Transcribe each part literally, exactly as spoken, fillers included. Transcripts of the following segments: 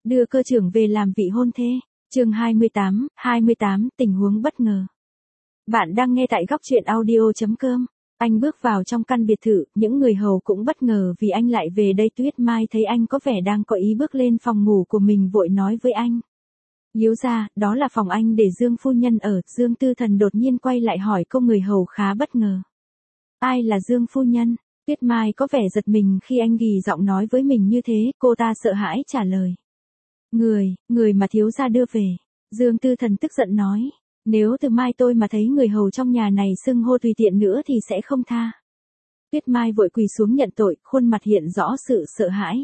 Đưa cơ trưởng về làm vị hôn thê. Chương hai mươi tám, hai mươi tám, tình huống bất ngờ. Bạn đang nghe tại góc truyện audio chấm com. Anh bước vào trong căn biệt thự, những người hầu cũng bất ngờ vì anh lại về đây. Tuyết Mai thấy anh có vẻ đang có ý bước lên phòng ngủ của mình vội nói với anh. Díu ra, đó là phòng anh để Dương phu nhân ở. Dương Tư Thần đột nhiên quay lại hỏi cô người hầu khá bất ngờ. Ai là Dương phu nhân? Tuyết Mai có vẻ giật mình khi anh gỉ giọng nói với mình như thế, cô ta sợ hãi trả lời. Người, người mà thiếu gia đưa về. Dương Tư Thần tức giận nói. Nếu từ mai tôi mà thấy người hầu trong nhà này xưng hô tùy tiện nữa thì sẽ không tha. Tuyết Mai vội quỳ xuống nhận tội, khuôn mặt hiện rõ sự sợ hãi.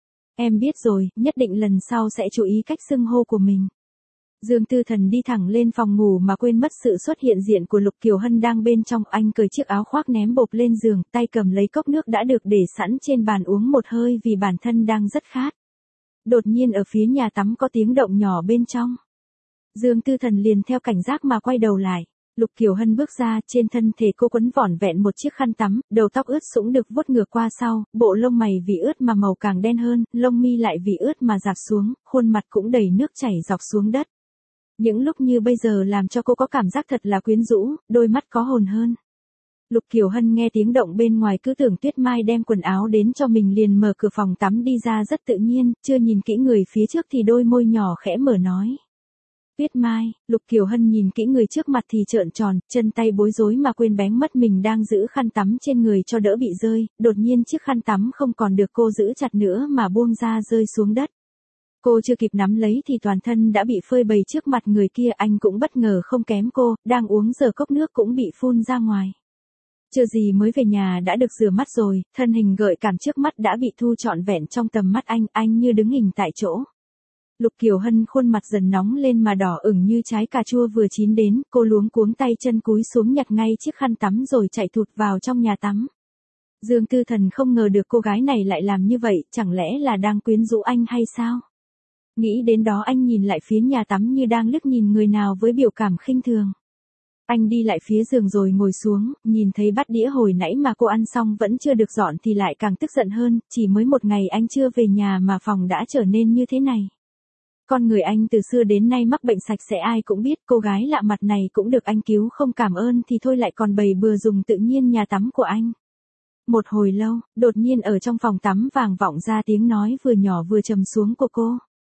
Em biết rồi, nhất định lần sau sẽ chú ý cách xưng hô của mình. Dương Tư Thần đi thẳng lên phòng ngủ mà quên mất sự xuất hiện diện của Lục Kiều Hân đang bên trong. Anh cởi chiếc áo khoác ném bộp lên giường, tay cầm lấy cốc nước đã được để sẵn trên bàn uống một hơi vì bản thân đang rất khát. Đột nhiên ở phía nhà tắm có tiếng động nhỏ bên trong. Dương Tư Thần liền theo cảnh giác mà quay đầu lại. Lục Kiều Hân bước ra, trên thân thể cô quấn vỏn vẹn một chiếc khăn tắm, đầu tóc ướt sũng được vuốt ngược qua sau, bộ lông mày vì ướt mà màu càng đen hơn, lông mi lại vì ướt mà rạp xuống, khuôn mặt cũng đầy nước chảy dọc xuống đất. Những lúc như bây giờ làm cho cô có cảm giác thật là quyến rũ, đôi mắt có hồn hơn. Lục Kiều Hân nghe tiếng động bên ngoài cứ tưởng Tuyết Mai đem quần áo đến cho mình liền mở cửa phòng tắm đi ra rất tự nhiên, chưa nhìn kỹ người phía trước thì đôi môi nhỏ khẽ mở nói. Tuyết Mai, Lục Kiều Hân nhìn kỹ người trước mặt thì trợn tròn, chân tay bối rối mà quên bén mất mình đang giữ khăn tắm trên người cho đỡ bị rơi, đột nhiên chiếc khăn tắm không còn được cô giữ chặt nữa mà buông ra rơi xuống đất. Cô chưa kịp nắm lấy thì toàn thân đã bị phơi bày trước mặt người kia. Anh cũng bất ngờ không kém cô, đang uống giờ cốc nước cũng bị phun ra ngoài. Chưa gì mới về nhà đã được rửa mắt rồi, thân hình gợi cảm trước mắt đã bị thu trọn vẹn trong tầm mắt anh, anh như đứng hình tại chỗ. Lục Kiều Hân khuôn mặt dần nóng lên mà đỏ ửng như trái cà chua vừa chín đến, cô luống cuống tay chân cúi xuống nhặt ngay chiếc khăn tắm rồi chạy thụt vào trong nhà tắm. Dương Tư Thần không ngờ được cô gái này lại làm như vậy, chẳng lẽ là đang quyến rũ anh hay sao? Nghĩ đến đó anh nhìn lại phía nhà tắm như đang liếc nhìn người nào với biểu cảm khinh thường. Anh đi lại phía giường rồi ngồi xuống, nhìn thấy bát đĩa hồi nãy mà cô ăn xong vẫn chưa được dọn thì lại càng tức giận hơn, chỉ mới một ngày anh chưa về nhà mà phòng đã trở nên như thế này. Con người anh từ xưa đến nay mắc bệnh sạch sẽ ai cũng biết, cô gái lạ mặt này cũng được anh cứu không cảm ơn thì thôi lại còn bày bừa dùng tự nhiên nhà tắm của anh. Một hồi lâu, đột nhiên ở trong phòng tắm vang vọng ra tiếng nói vừa nhỏ vừa trầm xuống của cô.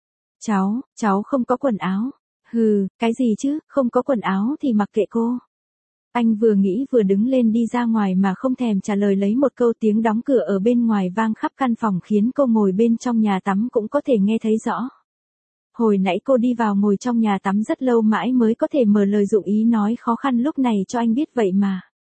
Cháu, cháu không có quần áo. Hừ, cái gì chứ, không có quần áo thì mặc kệ cô. Anh vừa nghĩ vừa đứng lên đi ra ngoài mà không thèm trả lời lấy một câu. Tiếng đóng cửa ở bên ngoài vang khắp căn phòng khiến cô ngồi bên trong nhà tắm cũng có thể nghe thấy rõ. Hồi nãy cô đi vào ngồi trong nhà tắm rất lâu mãi mới có thể mở lời dụng ý nói khó khăn lúc này cho anh biết vậy mà.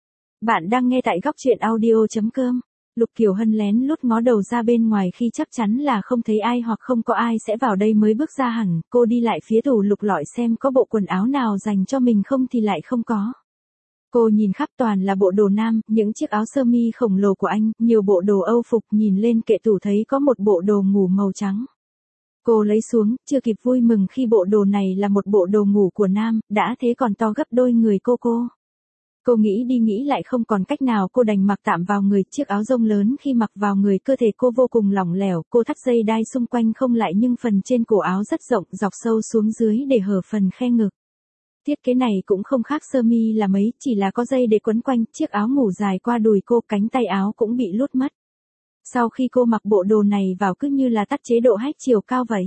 Bạn đang nghe tại góc truyện audio chấm com. Lục Kiều Hân lén lút ngó đầu ra bên ngoài khi chắc chắn là không thấy ai hoặc không có ai sẽ vào đây mới bước ra hẳn. Cô đi lại phía tủ lục lọi xem có bộ quần áo nào dành cho mình không thì lại không có. Cô nhìn khắp toàn là bộ đồ nam, những chiếc áo sơ mi khổng lồ của anh, nhiều bộ đồ Âu phục, nhìn lên kệ tủ thấy có một bộ đồ ngủ màu trắng. Cô lấy xuống, chưa kịp vui mừng khi bộ đồ này là một bộ đồ ngủ của nam, đã thế còn to gấp đôi người cô cô. Cô nghĩ đi nghĩ lại không còn cách nào cô đành mặc tạm vào người chiếc áo rông lớn khi mặc vào người cơ thể cô vô cùng lỏng lẻo, cô thắt dây đai xung quanh không lại nhưng phần trên cổ áo rất rộng dọc sâu xuống dưới để hở phần khe ngực. Thiết kế này cũng không khác sơ mi là mấy, chỉ là có dây để quấn quanh, chiếc áo ngủ dài qua đùi cô, cánh tay áo cũng bị lút mất. Sau khi cô mặc bộ đồ này vào cứ như là tắt chế độ hách chiều cao vậy.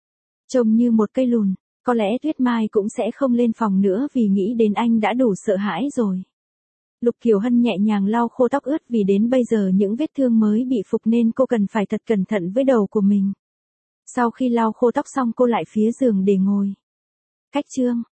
Trông như một cây lùn, có lẽ Tuyết Mai cũng sẽ không lên phòng nữa vì nghĩ đến anh đã đủ sợ hãi rồi. Lục Kiều Hân nhẹ nhàng lau khô tóc ướt vì đến bây giờ những vết thương mới bị phục nên cô cần phải thật cẩn thận với đầu của mình. Sau khi lau khô tóc xong cô lại phía giường để ngồi. Cách chương